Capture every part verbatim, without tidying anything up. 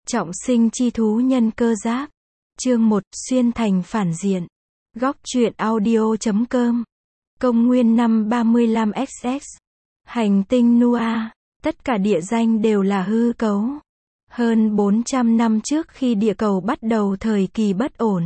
Trọng sinh chi thú nhân cơ giáp. Chương một, xuyên thành phản diện. Góc truyện audio chấm com. Công nguyên năm ba mươi lăm x x. Hành tinh Nua. Tất cả địa danh đều là hư cấu. Hơn bốn trăm năm trước khi địa cầu bắt đầu thời kỳ bất ổn,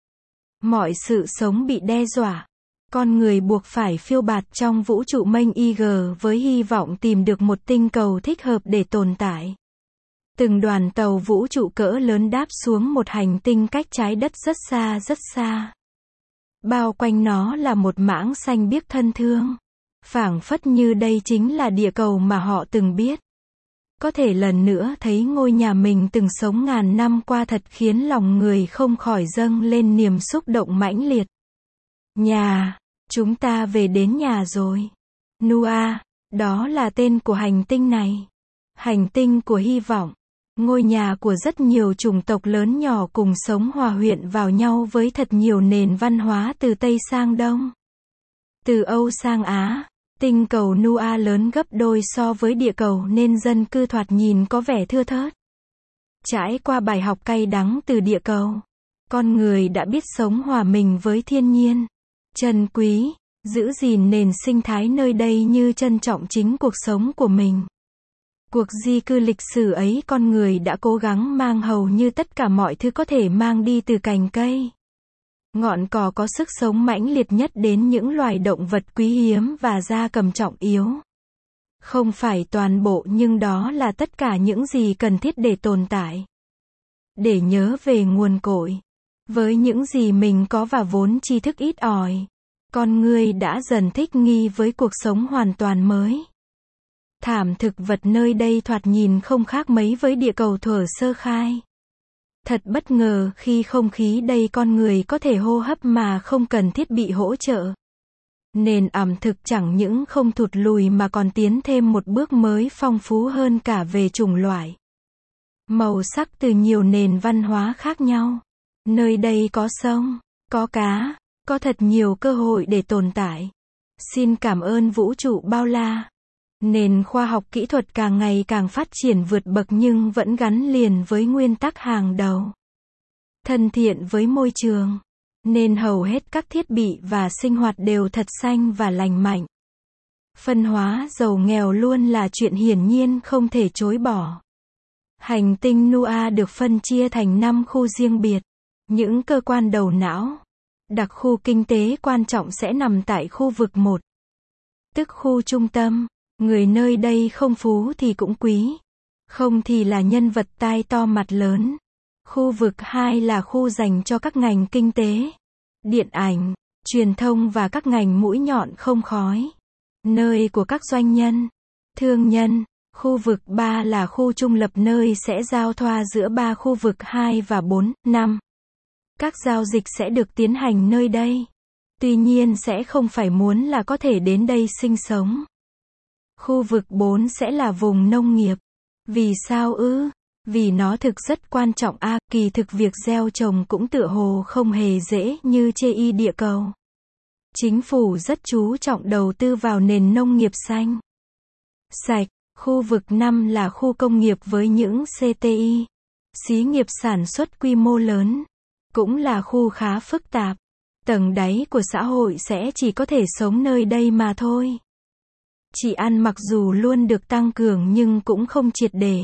mọi sự sống bị đe dọa. Con người buộc phải phiêu bạt trong vũ trụ mênh mông với hy vọng tìm được một tinh cầu thích hợp để tồn tại. Từng đoàn tàu vũ trụ cỡ lớn đáp xuống một hành tinh cách trái đất rất xa rất xa. Bao quanh nó là một mảng xanh biếc thân thương. Phảng phất như đây chính là địa cầu mà họ từng biết. Có thể lần nữa thấy ngôi nhà mình từng sống ngàn năm qua thật khiến lòng người không khỏi dâng lên niềm xúc động mãnh liệt. Nhà, chúng ta về đến nhà rồi. Nua, đó là tên của hành tinh này. Hành tinh của hy vọng. Ngôi nhà của rất nhiều chủng tộc lớn nhỏ cùng sống hòa quyện vào nhau với thật nhiều nền văn hóa từ Tây sang Đông. Từ Âu sang Á, tinh cầu Nua lớn gấp đôi so với địa cầu nên dân cư thoạt nhìn có vẻ thưa thớt. Trải qua bài học cay đắng từ địa cầu, con người đã biết sống hòa mình với thiên nhiên, trân quý, giữ gìn nền sinh thái nơi đây như trân trọng chính cuộc sống của mình. Cuộc di cư lịch sử ấy con người đã cố gắng mang hầu như tất cả mọi thứ có thể mang đi từ cành cây, ngọn cỏ có sức sống mãnh liệt nhất đến những loài động vật quý hiếm và gia cầm trọng yếu. Không phải toàn bộ nhưng đó là tất cả những gì cần thiết để tồn tại. Để nhớ về nguồn cội. Với những gì mình có và vốn tri thức ít ỏi, con người đã dần thích nghi với cuộc sống hoàn toàn mới. Thảm thực vật nơi đây thoạt nhìn không khác mấy với địa cầu thuở sơ khai. Thật bất ngờ khi không khí đây con người có thể hô hấp mà không cần thiết bị hỗ trợ. Nền ẩm thực chẳng những không thụt lùi mà còn tiến thêm một bước mới phong phú hơn cả về chủng loại. Màu sắc từ nhiều nền văn hóa khác nhau. Nơi đây có sông, có cá, có thật nhiều cơ hội để tồn tại. Xin cảm ơn vũ trụ bao la. Nền khoa học kỹ thuật càng ngày càng phát triển vượt bậc nhưng vẫn gắn liền với nguyên tắc hàng đầu. Thân thiện với môi trường. Nên hầu hết các thiết bị và sinh hoạt đều thật xanh và lành mạnh. Phân hóa giàu nghèo luôn là chuyện hiển nhiên không thể chối bỏ. Hành tinh Nua được phân chia thành năm khu riêng biệt. Những cơ quan đầu não, đặc khu kinh tế quan trọng sẽ nằm tại khu vực một. Tức khu trung tâm. Người nơi đây không phú thì cũng quý. Không thì là nhân vật tai to mặt lớn. Khu vực hai là khu dành cho các ngành kinh tế, điện ảnh, truyền thông và các ngành mũi nhọn không khói. Nơi của các doanh nhân, thương nhân. Khu vực ba là khu trung lập nơi sẽ giao thoa giữa ba khu vực hai và bốn, năm. Các giao dịch sẽ được tiến hành nơi đây. Tuy nhiên sẽ không phải muốn là có thể đến đây sinh sống. Khu vực bốn sẽ là vùng nông nghiệp. Vì sao ư? Vì nó thực rất quan trọng a, à, kỳ thực việc gieo trồng cũng tựa hồ không hề dễ như chê y địa cầu. Chính phủ rất chú trọng đầu tư vào nền nông nghiệp xanh, sạch. Khu vực năm là khu công nghiệp với những xê tê i, xí nghiệp sản xuất quy mô lớn. Cũng là khu khá phức tạp. Tầng đáy của xã hội sẽ chỉ có thể sống nơi đây mà thôi. Chỉ ăn mặc dù luôn được tăng cường nhưng cũng không triệt để.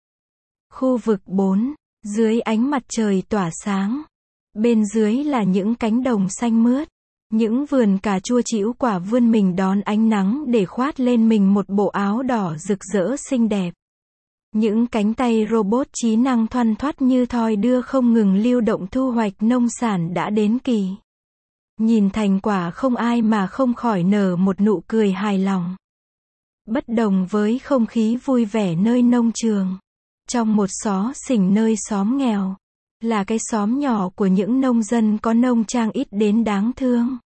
Khu vực bốn, dưới ánh mặt trời tỏa sáng. Bên dưới là những cánh đồng xanh mướt. Những vườn cà chua chĩu quả vươn mình đón ánh nắng để khoác lên mình một bộ áo đỏ rực rỡ xinh đẹp. Những cánh tay robot trí năng thoăn thoắt như thoi đưa không ngừng lưu động thu hoạch nông sản đã đến kỳ. Nhìn thành quả không ai mà không khỏi nở một nụ cười hài lòng. Bất đồng với không khí vui vẻ nơi nông trường. Trong một xó xỉnh nơi xóm nghèo, là cái xóm nhỏ của những nông dân có nông trang ít đến đáng thương.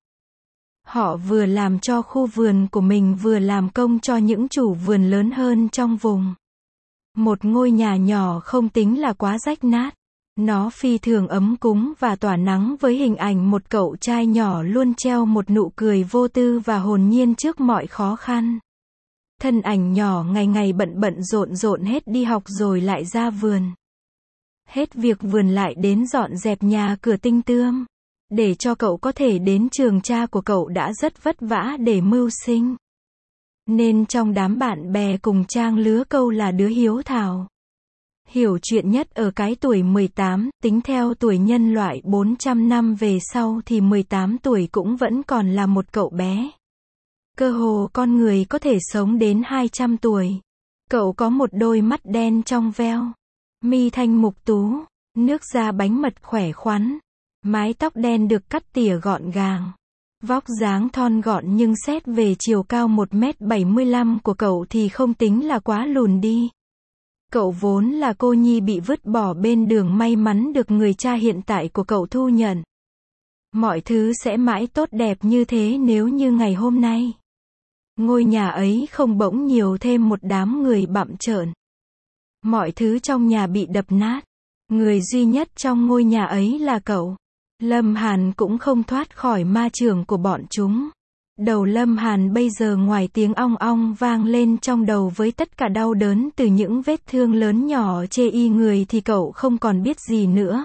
Họ vừa làm cho khu vườn của mình vừa làm công cho những chủ vườn lớn hơn trong vùng. Một ngôi nhà nhỏ không tính là quá rách nát. Nó phi thường ấm cúng và tỏa nắng với hình ảnh một cậu trai nhỏ luôn treo một nụ cười vô tư và hồn nhiên trước mọi khó khăn. Thân ảnh nhỏ ngày ngày bận bận rộn rộn hết đi học rồi lại ra vườn. Hết việc vườn lại đến dọn dẹp nhà cửa tinh tươm. Để cho cậu có thể đến trường, cha của cậu đã rất vất vả để mưu sinh. Nên trong đám bạn bè cùng trang lứa cậu là đứa hiếu thảo. Hiểu chuyện nhất ở cái tuổi mười tám, tính theo tuổi nhân loại bốn trăm năm về sau thì mười tám tuổi cũng vẫn còn là một cậu bé. Cơ hồ con người có thể sống đến hai trăm tuổi. Cậu có một đôi mắt đen trong veo, mi thanh mục tú, nước da bánh mật khỏe khoắn, mái tóc đen được cắt tỉa gọn gàng. Vóc dáng thon gọn nhưng xét về chiều cao một mét bảy mươi lăm của cậu thì không tính là quá lùn đi. Cậu vốn là cô nhi bị vứt bỏ bên đường, may mắn được người cha hiện tại của cậu thu nhận. Mọi thứ sẽ mãi tốt đẹp như thế nếu như ngày hôm nay ngôi nhà ấy không bỗng nhiều thêm một đám người bặm trợn. Mọi thứ trong nhà bị đập nát. Người duy nhất trong ngôi nhà ấy là cậu. Lâm Hàn cũng không thoát khỏi ma trường của bọn chúng. Đầu Lâm Hàn bây giờ ngoài tiếng ong ong vang lên trong đầu với tất cả đau đớn từ những vết thương lớn nhỏ chê y người thì cậu không còn biết gì nữa.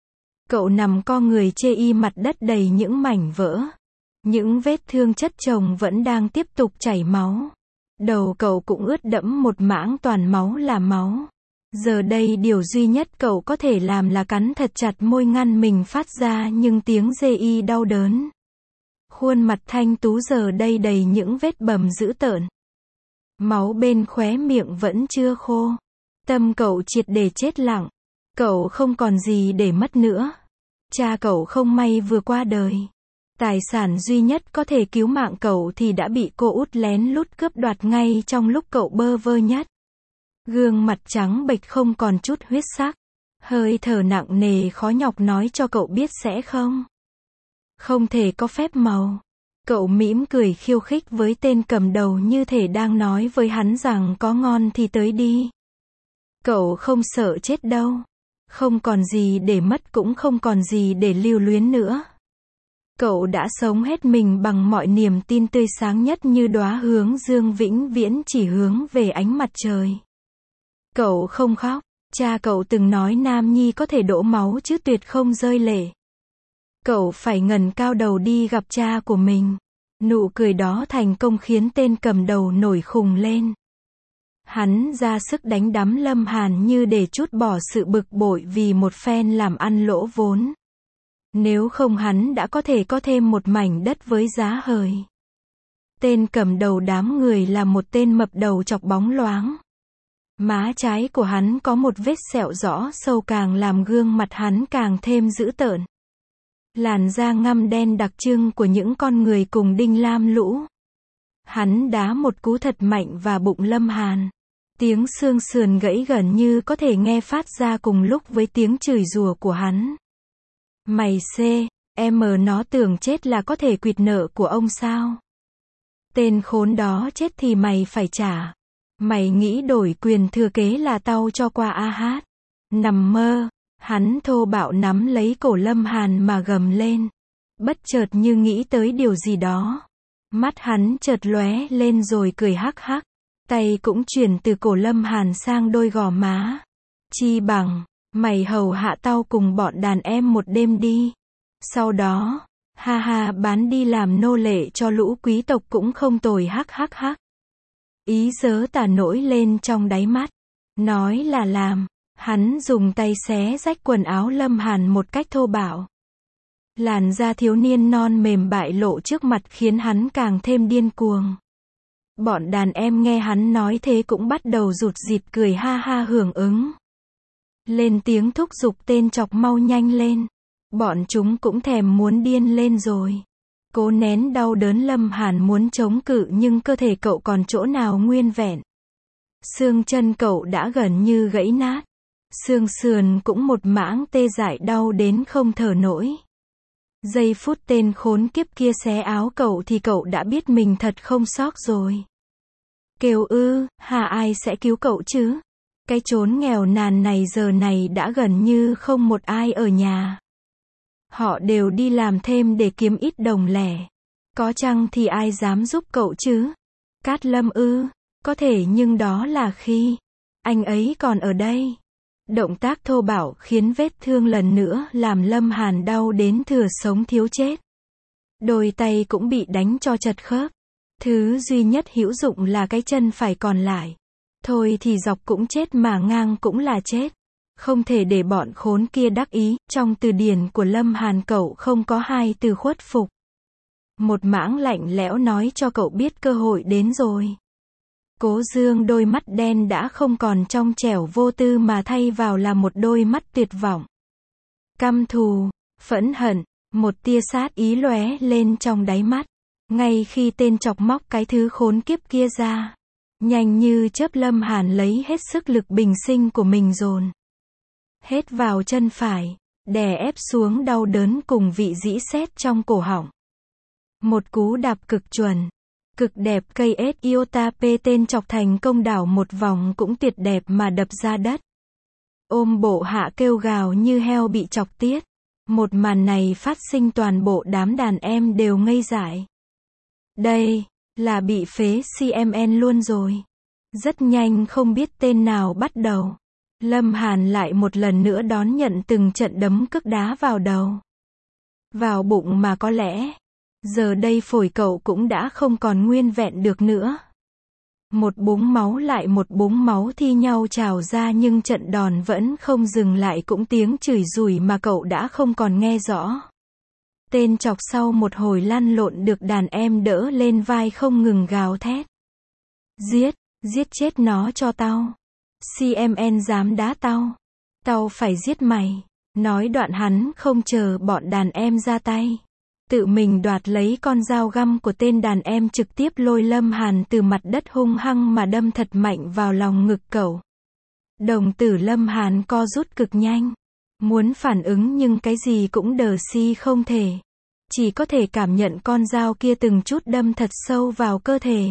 Cậu nằm co người chê y, mặt đất đầy những mảnh vỡ. Những vết thương chất chồng vẫn đang tiếp tục chảy máu. Đầu cậu cũng ướt đẫm một mảng toàn máu là máu. Giờ đây điều duy nhất cậu có thể làm là cắn thật chặt môi ngăn mình phát ra những tiếng rê y đau đớn. Khuôn mặt thanh tú giờ đây đầy những vết bầm dữ tợn. Máu bên khóe miệng vẫn chưa khô. Tâm cậu triệt để chết lặng. Cậu không còn gì để mất nữa. Cha cậu không may vừa qua đời. Tài sản duy nhất có thể cứu mạng cậu thì đã bị cô út lén lút cướp đoạt ngay trong lúc cậu bơ vơ nhất. Gương mặt trắng bệch không còn chút huyết sắc. Hơi thở nặng nề khó nhọc nói cho cậu biết sẽ không. Không thể có phép màu. Cậu mỉm cười khiêu khích với tên cầm đầu như thể đang nói với hắn rằng có ngon thì tới đi. Cậu không sợ chết đâu. Không còn gì để mất cũng không còn gì để lưu luyến nữa. Cậu đã sống hết mình bằng mọi niềm tin tươi sáng nhất như đóa hướng dương vĩnh viễn chỉ hướng về ánh mặt trời. Cậu không khóc. Cha cậu từng nói nam nhi có thể đổ máu chứ tuyệt không rơi lệ. Cậu phải ngẩng cao đầu đi gặp cha của mình. Nụ cười đó thành công khiến tên cầm đầu nổi khùng lên. Hắn ra sức đánh đấm Lâm Hàn như để trút bỏ sự bực bội vì một phen làm ăn lỗ vốn. Nếu không hắn đã có thể có thêm một mảnh đất với giá hời. Tên cầm đầu đám người là một tên mập đầu chọc bóng loáng. Má trái của hắn có một vết sẹo rõ sâu càng làm gương mặt hắn càng thêm dữ tợn. Làn da ngăm đen đặc trưng của những con người cùng đinh lam lũ. Hắn đá một cú thật mạnh vào bụng Lâm Hàn. Tiếng xương sườn gãy gần như có thể nghe phát ra cùng lúc với tiếng chửi rủa của hắn. Mày xê, em nó tưởng chết là có thể quỵt nợ của ông sao? Tên khốn đó chết thì mày phải trả. Mày nghĩ đổi quyền thừa kế là tao cho qua a hát. Nằm mơ. Hắn thô bạo nắm lấy cổ Lâm Hàn mà gầm lên. Bất chợt như nghĩ tới điều gì đó. Mắt hắn chợt lóe lên rồi cười hắc hắc. Tay cũng chuyển từ cổ Lâm Hàn sang đôi gò má. Chi bằng, mày hầu hạ tao cùng bọn đàn em một đêm đi. Sau đó, ha ha bán đi làm nô lệ cho lũ quý tộc cũng không tồi hắc hắc hắc. Ý dớ tà nổi lên trong đáy mắt. Nói là làm. Hắn dùng tay xé rách quần áo Lâm Hàn một cách thô bạo. Làn da thiếu niên non mềm bại lộ trước mặt khiến hắn càng thêm điên cuồng. Bọn đàn em nghe hắn nói thế cũng bắt đầu rụt rịt cười ha ha hưởng ứng. Lên tiếng thúc giục tên chọc mau nhanh lên. Bọn chúng cũng thèm muốn điên lên rồi. Cố nén đau đớn Lâm Hàn muốn chống cự nhưng cơ thể cậu còn chỗ nào nguyên vẹn. Xương chân cậu đã gần như gãy nát. Xương sườn cũng một mảng tê dại đau đến không thở nổi. Giây phút tên khốn kiếp kia xé áo cậu thì cậu đã biết mình thật không sót rồi. Kêu ư, hà ai sẽ cứu cậu chứ? Cái chốn nghèo nàn này giờ này đã gần như không một ai ở nhà. Họ đều đi làm thêm để kiếm ít đồng lẻ. Có chăng thì ai dám giúp cậu chứ? Cát Lâm ư, có thể nhưng đó là khi anh ấy còn ở đây. Động tác thô bạo khiến vết thương lần nữa làm Lâm Hàn đau đến thừa sống thiếu chết. Đôi tay cũng bị đánh cho chật khớp. Thứ duy nhất hữu dụng là cái chân phải còn lại. Thôi thì dọc cũng chết mà ngang cũng là chết. Không thể để bọn khốn kia đắc ý, trong từ điển của Lâm Hàn cậu không có hai từ khuất phục. Một mãng lạnh lẽo nói cho cậu biết cơ hội đến rồi. Cố Dương đôi mắt đen đã không còn trong trẻo vô tư mà thay vào là một đôi mắt tuyệt vọng. Căm thù, phẫn hận, một tia sát ý lóe lên trong đáy mắt. Ngay khi tên chọc móc cái thứ khốn kiếp kia ra, nhanh như chớp Lâm Hàn lấy hết sức lực bình sinh của mình dồn hết vào chân phải, đè ép xuống đau đớn cùng vị dĩ sét trong cổ họng. Một cú đạp cực chuẩn, cực đẹp cây ết iota p tên chọc thành công đảo một vòng cũng tuyệt đẹp mà đập ra đất. Ôm bộ hạ kêu gào như heo bị chọc tiết. Một màn này phát sinh toàn bộ đám đàn em đều ngây dại. Đây, là bị phế xê em en luôn rồi. Rất nhanh không biết tên nào bắt đầu. Lâm Hàn lại một lần nữa đón nhận từng trận đấm cước đá vào đầu. Vào bụng mà có lẽ, giờ đây phổi cậu cũng đã không còn nguyên vẹn được nữa. Một búng máu lại một búng máu thi nhau trào ra nhưng trận đòn vẫn không dừng lại cũng tiếng chửi rủi mà cậu đã không còn nghe rõ. Tên chọc sau một hồi lăn lộn được đàn em đỡ lên vai không ngừng gào thét. Giết, giết chết nó cho tao. xê em en dám đá tao. Tao phải giết mày. Nói đoạn hắn không chờ bọn đàn em ra tay. Tự mình đoạt lấy con dao găm của tên đàn em trực tiếp lôi Lâm Hàn từ mặt đất hung hăng mà đâm thật mạnh vào lòng ngực cậu. Đồng tử Lâm Hàn co rút cực nhanh. Muốn phản ứng nhưng cái gì cũng đờ si không thể. Chỉ có thể cảm nhận con dao kia từng chút đâm thật sâu vào cơ thể.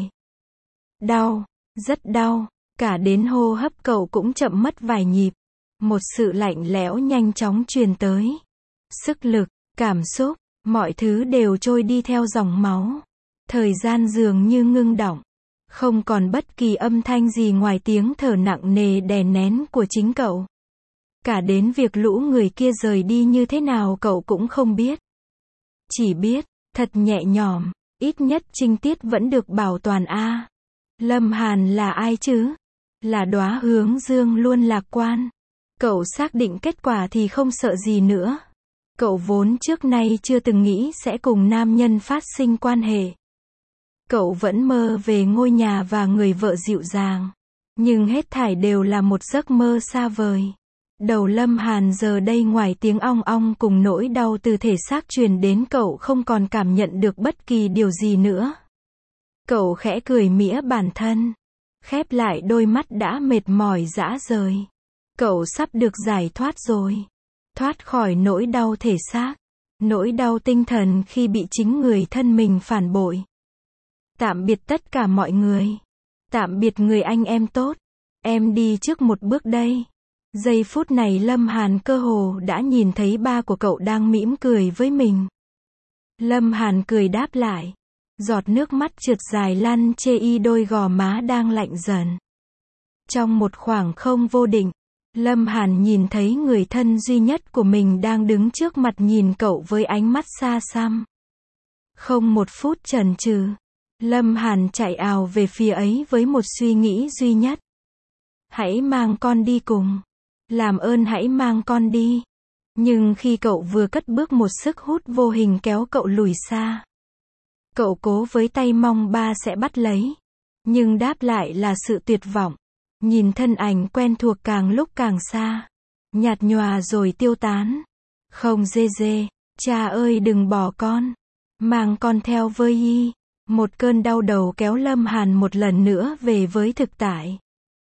Đau, rất đau, cả đến hô hấp cậu cũng chậm mất vài nhịp. Một sự lạnh lẽo nhanh chóng truyền tới. Sức lực, cảm xúc, mọi thứ đều trôi đi theo dòng máu. Thời gian dường như ngưng đọng. Không còn bất kỳ âm thanh gì ngoài tiếng thở nặng nề đè nén của chính cậu. Cả đến việc lũ người kia rời đi như thế nào cậu cũng không biết. Chỉ biết, thật nhẹ nhõm, ít nhất trinh tiết vẫn được bảo toàn a. Lâm Hàn là ai chứ? Là Đóa Hướng Dương luôn lạc quan. Cậu xác định kết quả thì không sợ gì nữa. Cậu vốn trước nay chưa từng nghĩ sẽ cùng nam nhân phát sinh quan hệ. Cậu vẫn mơ về ngôi nhà và người vợ dịu dàng. Nhưng hết thảy đều là một giấc mơ xa vời. Đầu Lâm Hàn giờ đây ngoài tiếng ong ong cùng nỗi đau từ thể xác truyền đến cậu không còn cảm nhận được bất kỳ điều gì nữa. Cậu khẽ cười mỉa bản thân. Khép lại đôi mắt đã mệt mỏi rã rời. Cậu sắp được giải thoát rồi. Thoát khỏi nỗi đau thể xác. Nỗi đau tinh thần khi bị chính người thân mình phản bội. Tạm biệt tất cả mọi người. Tạm biệt người anh em tốt. Em đi trước một bước đây. Giây phút này Lâm Hàn cơ hồ đã nhìn thấy ba của cậu đang mỉm cười với mình. Lâm Hàn cười đáp lại. Giọt nước mắt trượt dài lăn chê y đôi gò má đang lạnh dần. Trong một khoảng không vô định, Lâm Hàn nhìn thấy người thân duy nhất của mình đang đứng trước mặt nhìn cậu với ánh mắt xa xăm. Không một phút chần chừ, Lâm Hàn chạy ào về phía ấy với một suy nghĩ duy nhất. Hãy mang con đi cùng. Làm ơn hãy mang con đi. Nhưng khi cậu vừa cất bước một sức hút vô hình kéo cậu lùi xa. Cậu cố với tay mong ba sẽ bắt lấy. Nhưng đáp lại là sự tuyệt vọng. Nhìn thân ảnh quen thuộc càng lúc càng xa. Nhạt nhòa rồi tiêu tán. Không dê dê, cha ơi đừng bỏ con. Mang con theo với y. Một cơn đau đầu kéo Lâm Hàn một lần nữa về với thực tại.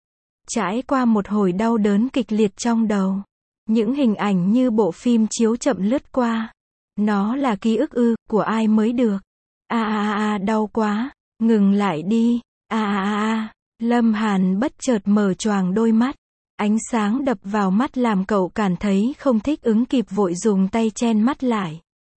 Trải qua một hồi đau đớn kịch liệt trong đầu. Những hình ảnh như bộ phim chiếu chậm lướt qua. Nó là ký ức ư, của ai mới được. A a a đau quá, ngừng lại đi. A a a, Lâm Hàn bất chợt mở choàng đôi mắt. Ánh sáng đập vào mắt làm cậu cảm thấy không thích ứng kịp vội dùng tay chen mắt lại.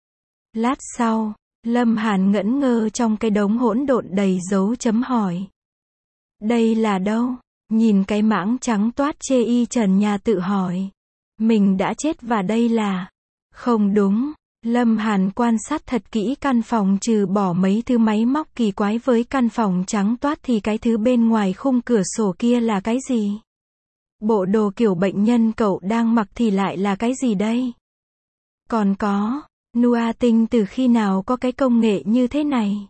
Lát sau, Lâm Hàn ngẩn ngơ trong cái đống hỗn độn đầy dấu chấm hỏi. Đây là đâu? Nhìn cái mãng trắng toát chê y trần nhà tự hỏi. Mình đã chết và đây là... Không đúng. Lâm Hàn quan sát thật kỹ căn phòng, trừ bỏ mấy thứ máy móc kỳ quái với căn phòng trắng toát thì cái thứ bên ngoài khung cửa sổ kia là cái gì? Bộ đồ kiểu bệnh nhân cậu đang mặc thì lại là cái gì đây? Còn có, Nua Tinh từ khi nào có cái công nghệ như thế này?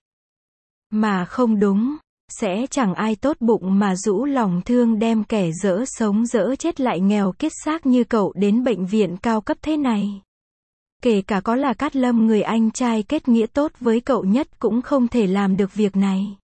Mà không đúng, sẽ chẳng ai tốt bụng mà rũ lòng thương đem kẻ dỡ sống dỡ chết lại nghèo kiết xác như cậu đến bệnh viện cao cấp thế này. Kể cả có là Cát Lâm người anh trai kết nghĩa tốt với cậu nhất cũng không thể làm được việc này.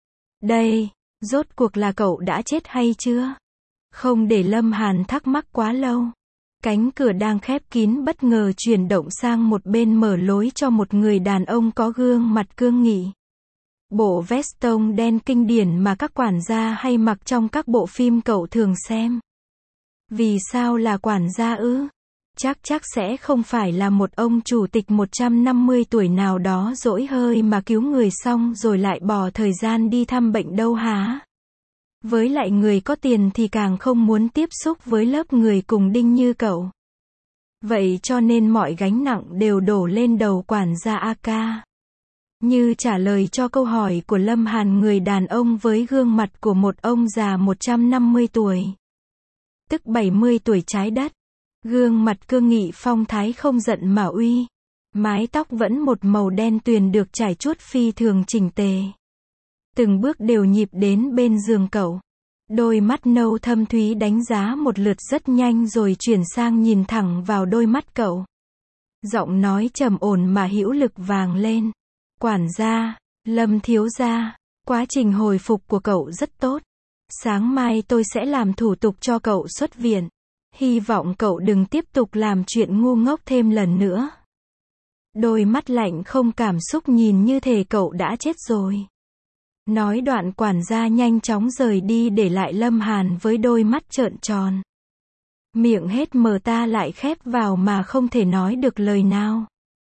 Đây, rốt cuộc là cậu đã chết hay chưa? Không để Lâm Hàn thắc mắc quá lâu. Cánh cửa đang khép kín bất ngờ chuyển động sang một bên, mở lối cho một người đàn ông có gương mặt cương nghị. Bộ vest tông đen kinh điển mà các quản gia hay mặc trong các bộ phim cậu thường xem. Vì sao là quản gia ư? Chắc chắc sẽ không phải là một ông chủ tịch một trăm năm mươi tuổi nào đó dỗi hơi mà cứu người xong rồi lại bỏ thời gian đi thăm bệnh đâu hả? Với lại người có tiền thì càng không muốn tiếp xúc với lớp người cùng đinh như cậu. Vậy cho nên mọi gánh nặng đều đổ lên đầu quản gia a ca. Như trả lời cho câu hỏi của Lâm Hàn, người đàn ông với gương mặt của một ông già một trăm năm mươi tuổi. Tức bảy mươi tuổi trái đất. Gương mặt cương nghị phong thái không giận mà uy. Mái tóc vẫn một màu đen tuyền được trải chuốt phi thường chỉnh tề. Từng bước đều nhịp đến bên giường cậu. Đôi mắt nâu thâm thúy đánh giá một lượt rất nhanh rồi chuyển sang nhìn thẳng vào đôi mắt cậu. Giọng nói trầm ổn mà hữu lực vang lên. Quản gia, Lâm thiếu gia, quá trình hồi phục của cậu rất tốt. Sáng mai tôi sẽ làm thủ tục cho cậu xuất viện. Hy vọng cậu đừng tiếp tục làm chuyện ngu ngốc thêm lần nữa. Đôi mắt lạnh không cảm xúc nhìn như thể cậu đã chết rồi. Nói đoạn quản gia nhanh chóng rời đi để lại Lâm Hàn với đôi mắt trợn tròn. Miệng hết mở ta lại khép vào mà không thể nói được lời nào.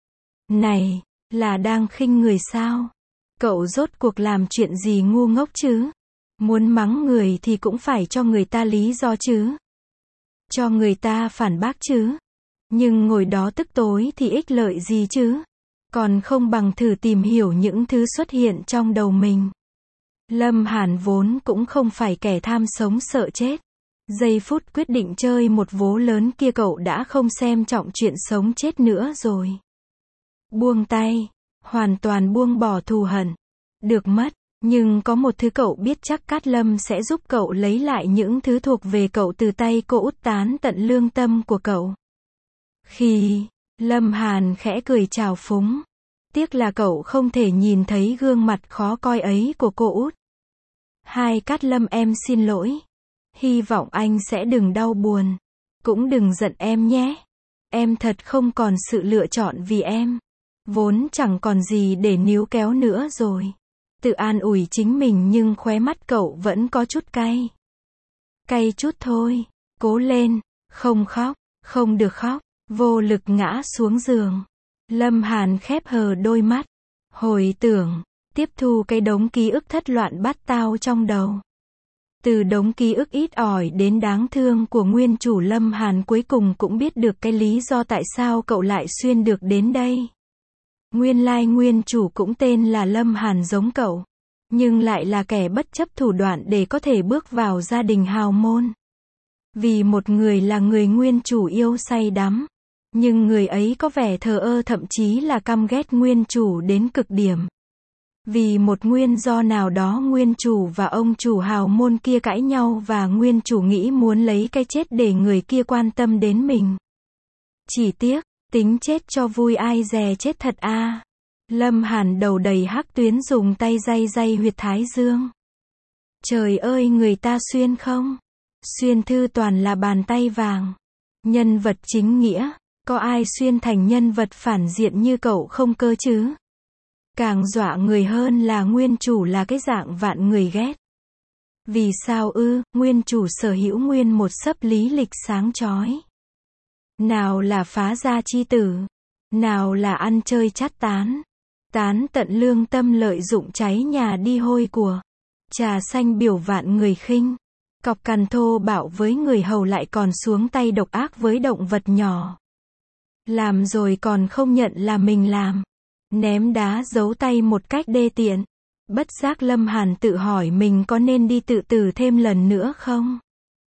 Này, là đang khinh người sao? Cậu rốt cuộc làm chuyện gì ngu ngốc chứ? Muốn mắng người thì cũng phải cho người ta lý do chứ. Cho người ta phản bác chứ. Nhưng ngồi đó tức tối thì ích lợi gì chứ? Còn không bằng thử tìm hiểu những thứ xuất hiện trong đầu mình. Lâm Hàn vốn cũng không phải kẻ tham sống sợ chết. Giây phút quyết định chơi một vố lớn kia cậu đã không xem trọng chuyện sống chết nữa rồi. Buông tay, hoàn toàn buông bỏ thù hận. Được mất, nhưng có một thứ cậu biết chắc Cát Lâm sẽ giúp cậu lấy lại những thứ thuộc về cậu từ tay cô út tán tận lương tâm của cậu. Khi, Lâm Hàn khẽ cười trào phúng. Tiếc là cậu không thể nhìn thấy gương mặt khó coi ấy của cô út. Hai Cát Lâm, em xin lỗi. Hy vọng anh sẽ đừng đau buồn. Cũng đừng giận em nhé. Em thật không còn sự lựa chọn vì em. Vốn chẳng còn gì để níu kéo nữa rồi. Tự an ủi chính mình nhưng khóe mắt cậu vẫn có chút cay. Cay chút thôi. Cố lên. Không khóc. Không được khóc. Vô lực ngã xuống giường. Lâm Hàn khép hờ đôi mắt. Hồi tưởng. Tiếp thu cái đống ký ức thất loạn bát tao trong đầu. Từ đống ký ức ít ỏi đến đáng thương của nguyên chủ, Lâm Hàn cuối cùng cũng biết được cái lý do tại sao cậu lại xuyên được đến đây. Nguyên lai nguyên chủ cũng tên là Lâm Hàn giống cậu, nhưng lại là kẻ bất chấp thủ đoạn để có thể bước vào gia đình hào môn. Vì một người là người nguyên chủ yêu say đắm, nhưng người ấy có vẻ thờ ơ, thậm chí là căm ghét nguyên chủ đến cực điểm. Vì một nguyên do nào đó nguyên chủ và ông chủ hào môn kia cãi nhau và nguyên chủ nghĩ muốn lấy cái chết để người kia quan tâm đến mình. Chỉ tiếc, tính chết cho vui ai dè chết thật a. À. Lâm Hàn đầu đầy hắc tuyến dùng tay day day huyệt thái dương. Trời ơi, người ta xuyên không? Xuyên thư toàn là bàn tay vàng. Nhân vật chính nghĩa, có ai xuyên thành nhân vật phản diện như cậu không cơ chứ? Càng dọa người hơn là nguyên chủ là cái dạng vạn người ghét. Vì sao ư? Nguyên chủ sở hữu nguyên một sấp lý lịch sáng chói. Nào là phá gia chi tử, nào là ăn chơi chát tán, tán tận lương tâm lợi dụng cháy nhà đi hôi của, trà xanh biểu vạn người khinh, Cọc cằn thô bạo với người hầu lại còn xuống tay độc ác với động vật nhỏ. Làm rồi còn không nhận là mình làm. Ném đá giấu tay một cách đê tiện. Bất giác Lâm Hàn tự hỏi mình có nên đi tự tử thêm lần nữa không?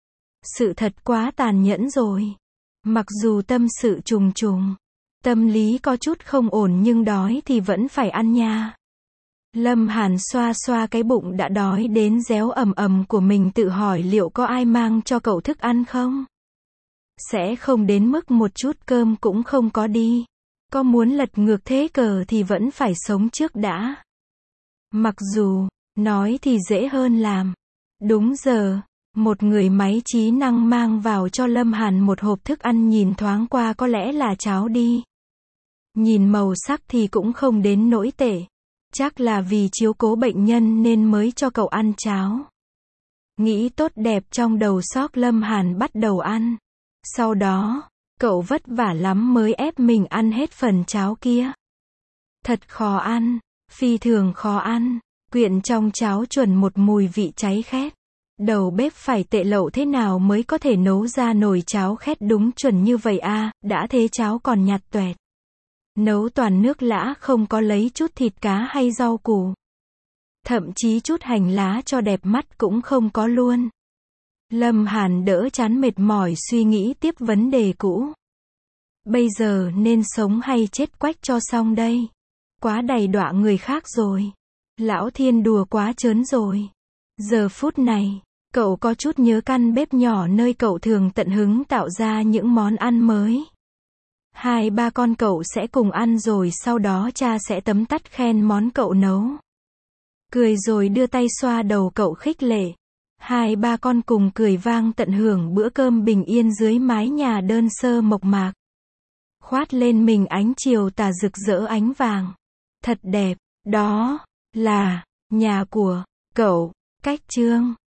Sự thật quá tàn nhẫn rồi. Mặc dù tâm sự trùng trùng, tâm lý có chút không ổn nhưng đói thì vẫn phải ăn nha. Lâm Hàn xoa xoa cái bụng đã đói đến réo ầm ầm của mình tự hỏi liệu có ai mang cho cậu thức ăn không? Sẽ không đến mức một chút cơm cũng không có đi. Có muốn lật ngược thế cờ thì vẫn phải sống trước đã. Mặc dù, nói thì dễ hơn làm. Đúng giờ, một người máy trí năng mang vào cho Lâm Hàn một hộp thức ăn nhìn thoáng qua có lẽ là cháo đi. Nhìn màu sắc thì cũng không đến nỗi tệ. Chắc là vì chiếu cố bệnh nhân nên mới cho cậu ăn cháo. Nghĩ tốt đẹp trong đầu xóc Lâm Hàn bắt đầu ăn. Sau đó, cậu vất vả lắm mới ép mình ăn hết phần cháo kia. Thật khó ăn, phi thường khó ăn. Quyện trong cháo chuẩn một mùi vị cháy khét. Đầu bếp phải tệ lậu thế nào mới có thể nấu ra nồi cháo khét đúng chuẩn như vậy à, đã thế cháo còn nhạt toẹt. Nấu toàn nước lã không có lấy chút thịt cá hay rau củ. Thậm chí chút hành lá cho đẹp mắt cũng không có luôn. Lâm Hàn đỡ chán mệt mỏi suy nghĩ tiếp vấn đề cũ. Bây giờ nên sống hay chết quách cho xong đây. Quá đầy đọa người khác rồi. Lão Thiên đùa quá trớn rồi. Giờ phút này, cậu có chút nhớ căn bếp nhỏ nơi cậu thường tận hứng tạo ra những món ăn mới. Hai ba con cậu sẽ cùng ăn rồi sau đó cha sẽ tấm tắt khen món cậu nấu. Cười rồi đưa tay xoa đầu cậu khích lệ. Hai ba con cùng cười vang tận hưởng bữa cơm bình yên dưới mái nhà đơn sơ mộc mạc. Khoát lên mình ánh chiều tà rực rỡ ánh vàng. Thật đẹp, đó là nhà của cậu. Cách chương